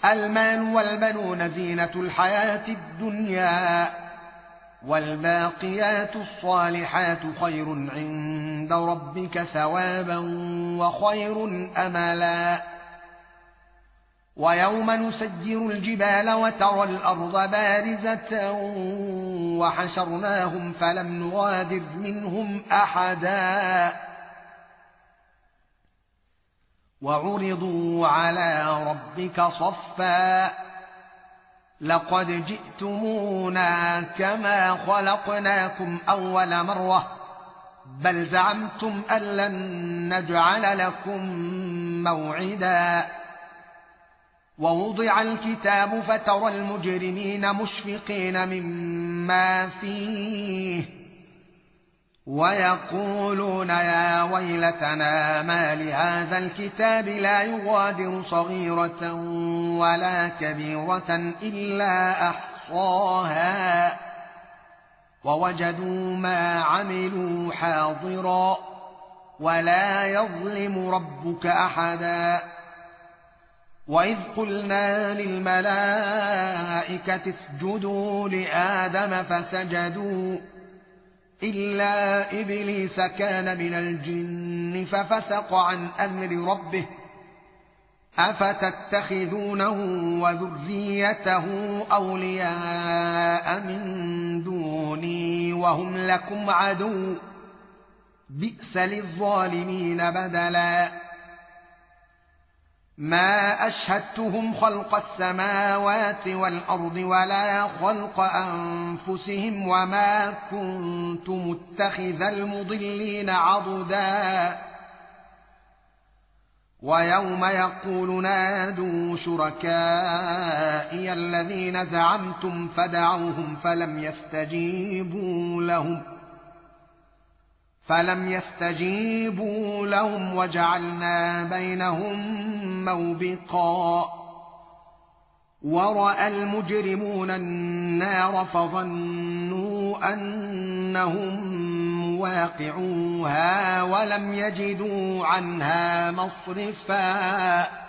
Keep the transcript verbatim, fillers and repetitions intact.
المال والبنون زينة الحياة الدنيا، والباقيات الصالحات خير عند ربك ثوابا وخير أملا. ويوم نسجر الجبال وترى الأرض بارزة وحشرناهم فلم نغادر منهم أحدا، وعرضوا على ربك صفا لقد جئتمونا كما خلقناكم أول مرة بل زعمتم أن لن نجعل لكم موعدا. ووضع الكتاب فترى المجرمين مشفقين مما فيه ويقولون يا ويلتنا ما لهذا الكتاب لا يغادر صغيرة ولا كبيرة إلا أحصاها ووجدوا ما عملوا حاضرا ولا يظلم ربك أحدا. وإذ قلنا للملائكة اسجدوا لآدم فسجدوا إلا إبليس كان من الجن ففسق عن أمر ربه أفتتخذونه وذريته أولياء من دوني وهم لكم عدو بئس للظالمين بدلا. ما أشهدتهم خلق السماوات والأرض ولا خلق أنفسهم وما كنت متخذ المضلين عضدا. ويوم يقول نادوا شركائي الذين زعمتم فدعوهم فلم يستجيبوا لهم فلم يستجيبوا لهم وجعلنا بينهم موبقا. ورأى المجرمون النار فظنوا أنهم مواقعوها ولم يجدوا عنها مصرفا.